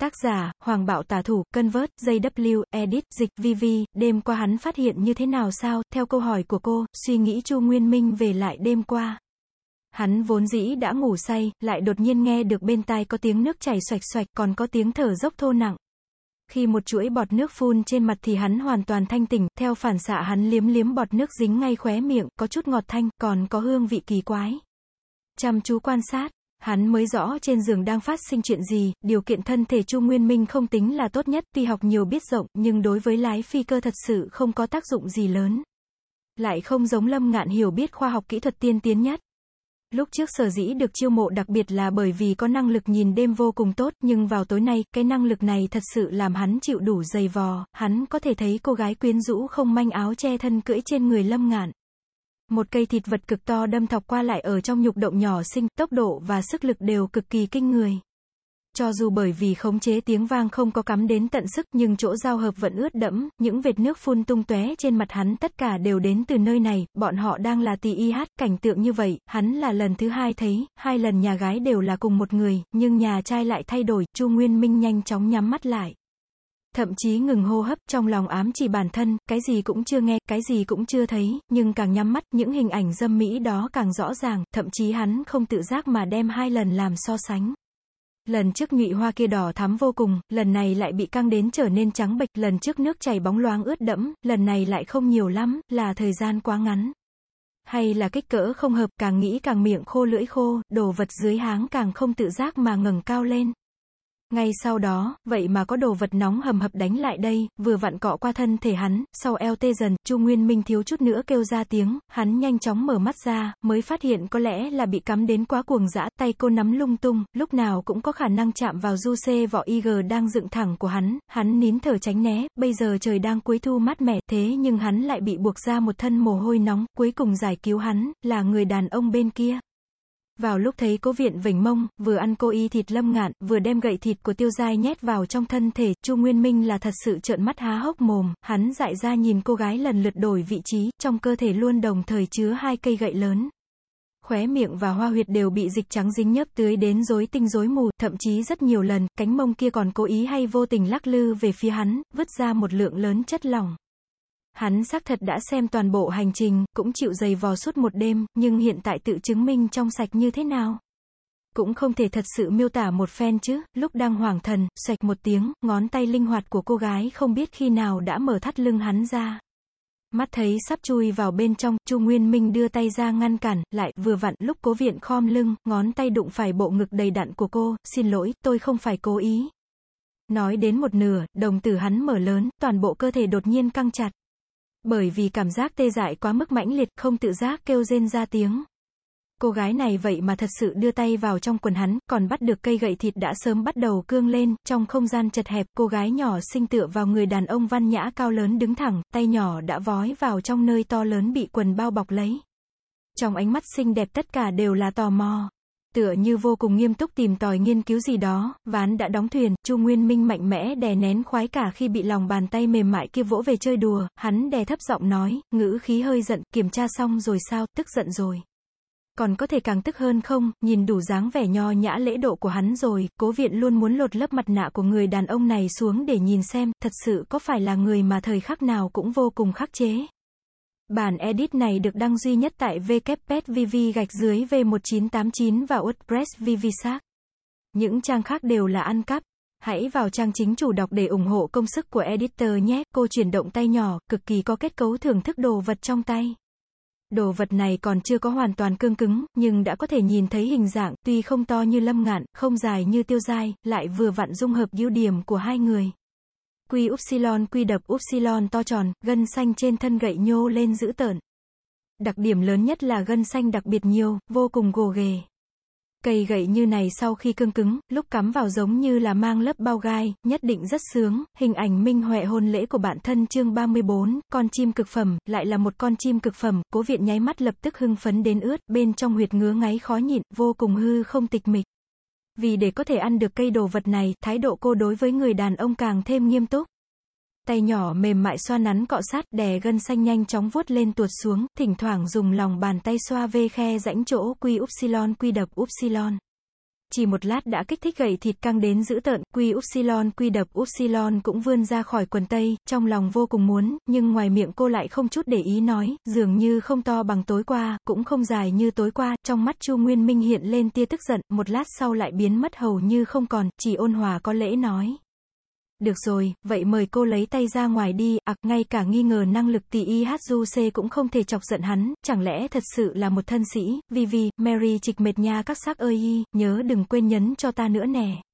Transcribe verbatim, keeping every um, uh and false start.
Tác giả, Hoàng Bạo Tả Thủ, Convert, gi vê, Edit, Dịch, vê vê, đêm qua hắn phát hiện như thế nào sao, theo câu hỏi của cô, suy nghĩ Chu Nguyên Minh về lại đêm qua. Hắn vốn dĩ đã ngủ say, lại đột nhiên nghe được bên tai có tiếng nước chảy xoạch xoạch, còn có tiếng thở dốc thô nặng. Khi một chuỗi bọt nước phun trên mặt thì hắn hoàn toàn thanh tỉnh, theo phản xạ hắn liếm liếm bọt nước dính ngay khóe miệng, có chút ngọt thanh, còn có hương vị kỳ quái. Chăm chú quan sát, hắn mới rõ trên giường đang phát sinh chuyện gì, điều kiện thân thể Chu Nguyên Minh không tính là tốt nhất, tuy học nhiều biết rộng, nhưng đối với lái phi cơ thật sự không có tác dụng gì lớn. Lại không giống Lâm Ngạn hiểu biết khoa học kỹ thuật tiên tiến nhất. Lúc trước sở dĩ được chiêu mộ đặc biệt là bởi vì có năng lực nhìn đêm vô cùng tốt, nhưng vào tối nay, cái năng lực này thật sự làm hắn chịu đủ dày vò, hắn có thể thấy cô gái quyến rũ không manh áo che thân cưỡi trên người Lâm Ngạn. Một cây thịt vật cực to đâm thọc qua lại ở trong nhục động nhỏ xinh, tốc độ và sức lực đều cực kỳ kinh người. Cho dù bởi vì khống chế tiếng vang không có cắm đến tận sức, nhưng chỗ giao hợp vẫn ướt đẫm, những vệt nước phun tung tóe trên mặt hắn tất cả đều đến từ nơi này, bọn họ đang là tì y hát, cảnh tượng như vậy, hắn là lần thứ hai thấy, hai lần nhà gái đều là cùng một người, nhưng nhà trai lại thay đổi, Chu Nguyên Minh nhanh chóng nhắm mắt lại. Thậm chí ngừng hô hấp, trong lòng ám chỉ bản thân, cái gì cũng chưa nghe, cái gì cũng chưa thấy, nhưng càng nhắm mắt, những hình ảnh dâm mỹ đó càng rõ ràng, thậm chí hắn không tự giác mà đem hai lần làm so sánh. Lần trước nhụy hoa kia đỏ thắm vô cùng, lần này lại bị căng đến trở nên trắng bệch, lần trước nước chảy bóng loáng ướt đẫm, lần này lại không nhiều lắm, là thời gian quá ngắn. Hay là kích cỡ không hợp, càng nghĩ càng miệng khô lưỡi khô, đồ vật dưới háng càng không tự giác mà ngẩng cao lên. Ngay sau đó, vậy mà có đồ vật nóng hầm hập đánh lại đây, vừa vặn cọ qua thân thể hắn, sau eo tê dần, Chu Nguyên Minh thiếu chút nữa kêu ra tiếng, hắn nhanh chóng mở mắt ra, mới phát hiện có lẽ là bị cắm đến quá cuồng dã, tay cô nắm lung tung, lúc nào cũng có khả năng chạm vào du xê vỏ i giê đang dựng thẳng của hắn, hắn nín thở tránh né, bây giờ trời đang cuối thu mát mẻ, thế nhưng hắn lại bị buộc ra một thân mồ hôi nóng, cuối cùng giải cứu hắn, là người đàn ông bên kia. Vào lúc thấy Cố Viện vểnh mông, vừa ăn cô y thịt Lâm Ngạn, vừa đem gậy thịt của Tiêu Giai nhét vào trong thân thể, Chu Nguyên Minh là thật sự trợn mắt há hốc mồm, hắn dại ra nhìn cô gái lần lượt đổi vị trí, trong cơ thể luôn đồng thời chứa hai cây gậy lớn. Khóe miệng và hoa huyệt đều bị dịch trắng dính nhớp tưới đến rối tinh rối mù, thậm chí rất nhiều lần, cánh mông kia còn cố ý hay vô tình lắc lư về phía hắn, vứt ra một lượng lớn chất lỏng. Hắn xác thật đã xem toàn bộ hành trình, cũng chịu dày vò suốt một đêm, nhưng hiện tại tự chứng minh trong sạch như thế nào? Cũng không thể thật sự miêu tả một phen chứ, lúc đang hoảng thần, xoạch một tiếng, ngón tay linh hoạt của cô gái không biết khi nào đã mở thắt lưng hắn ra. Mắt thấy sắp chui vào bên trong, Chu Nguyên Minh đưa tay ra ngăn cản, lại, vừa vặn, lúc Cố Viện khom lưng, ngón tay đụng phải bộ ngực đầy đặn của cô, xin lỗi, tôi không phải cố ý. Nói đến một nửa, đồng tử hắn mở lớn, toàn bộ cơ thể đột nhiên căng chặt. Bởi vì cảm giác tê dại quá mức mãnh liệt, không tự giác kêu rên ra tiếng. Cô gái này vậy mà thật sự đưa tay vào trong quần hắn, còn bắt được cây gậy thịt đã sớm bắt đầu cương lên, trong không gian chật hẹp, cô gái nhỏ xinh tựa vào người đàn ông văn nhã cao lớn đứng thẳng, tay nhỏ đã vói vào trong nơi to lớn bị quần bao bọc lấy. Trong ánh mắt xinh đẹp tất cả đều là tò mò. Tựa như vô cùng nghiêm túc tìm tòi nghiên cứu gì đó, ván đã đóng thuyền, Chu Nguyên Minh mạnh mẽ đè nén khoái cả khi bị lòng bàn tay mềm mại kia vỗ về chơi đùa, hắn đè thấp giọng nói, ngữ khí hơi giận, kiểm tra xong rồi sao, tức giận rồi. Còn có thể càng tức hơn không, nhìn đủ dáng vẻ nho nhã lễ độ của hắn rồi, Cố Viện luôn muốn lột lớp mặt nạ của người đàn ông này xuống để nhìn xem, thật sự có phải là người mà thời khắc nào cũng vô cùng khắc chế. Bản edit này được đăng duy nhất tại w w w chấm v v gạch dưới v một chín tám chín và WordPress vvsac. Những trang khác đều là ăn cắp. Hãy vào trang chính chủ đọc để ủng hộ công sức của editor nhé. Cô chuyển động tay nhỏ, cực kỳ có kết cấu thưởng thức đồ vật trong tay. Đồ vật này còn chưa có hoàn toàn cương cứng, nhưng đã có thể nhìn thấy hình dạng, tuy không to như Lâm Ngạn, không dài như Tiêu Giai, lại vừa vặn dung hợp ưu điểm của hai người. Quy upsilon quy đập upsilon to tròn, gân xanh trên thân gậy nhô lên dữ tợn. Đặc điểm lớn nhất là gân xanh đặc biệt nhiều, vô cùng gồ ghề. Cây gậy như này sau khi cương cứng, lúc cắm vào giống như là mang lớp bao gai, nhất định rất sướng. Hình ảnh minh họa hôn lễ của bạn thân chương ba mươi bốn, con chim cực phẩm, lại là một con chim cực phẩm, Cố Viện nháy mắt lập tức hưng phấn đến ướt, bên trong huyệt ngứa ngáy khó nhịn, vô cùng hư không tịch mịch. Vì để có thể ăn được cây đồ vật này, thái độ cô đối với người đàn ông càng thêm nghiêm túc. Tay nhỏ mềm mại xoa nắn cọ sát, đè gân xanh nhanh chóng vuốt lên tuột xuống, thỉnh thoảng dùng lòng bàn tay xoa về khe rãnh chỗ quy upsilon quy đập upsilon. chỉ một lát đã kích thích gậy thịt căng đến dữ tợn, quy upsilon quy đập upsilon cũng vươn ra khỏi quần tây, trong lòng vô cùng muốn, nhưng ngoài miệng cô lại không chút để ý nói, dường như không to bằng tối qua, cũng không dài như tối qua, trong mắt Chu Nguyên Minh hiện lên tia tức giận, một lát sau lại biến mất hầu như không còn, chỉ ôn hòa có lễ nói. Được rồi, vậy mời cô lấy tay ra ngoài đi, ặc, ngay cả nghi ngờ năng lực tỷ y hát du xê cũng không thể chọc giận hắn, chẳng lẽ thật sự là một thân sĩ, Vivi, Mary trịch mệt nha các xác ơi y, nhớ đừng quên nhấn cho ta nữa nè.